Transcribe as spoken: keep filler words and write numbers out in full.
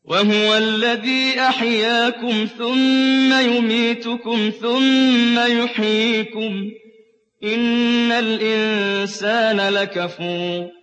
وَهُوَ الَّذِي أَحْيَاكُمْ ثُمَّ يُمِيتُكُمْ ثُمَّ يُحْيِيكُمْ ۗ إِنَّ الْإِنسَانَ لَكَفُورٌ